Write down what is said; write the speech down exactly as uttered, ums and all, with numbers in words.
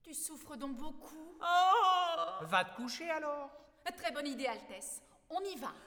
Tu souffres donc beaucoup. Oh! Va te coucher alors. Très bonne idée, Altesse. On y va.